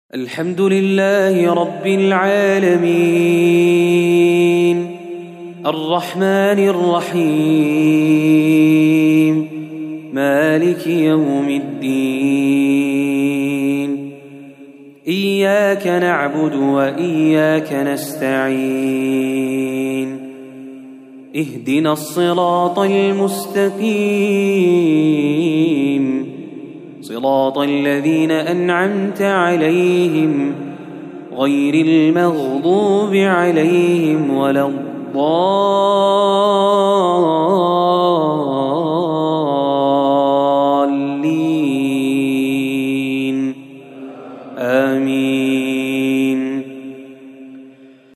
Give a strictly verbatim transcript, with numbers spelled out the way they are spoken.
الحمد لله رب العالمين الرحمن الرحيم مالك يوم الدين إياك نعبد وإياك نستعين اهدنا الصراط المستقيم صراط الذين أنعمت عليهم غير المغضوب عليهم ولا الضالين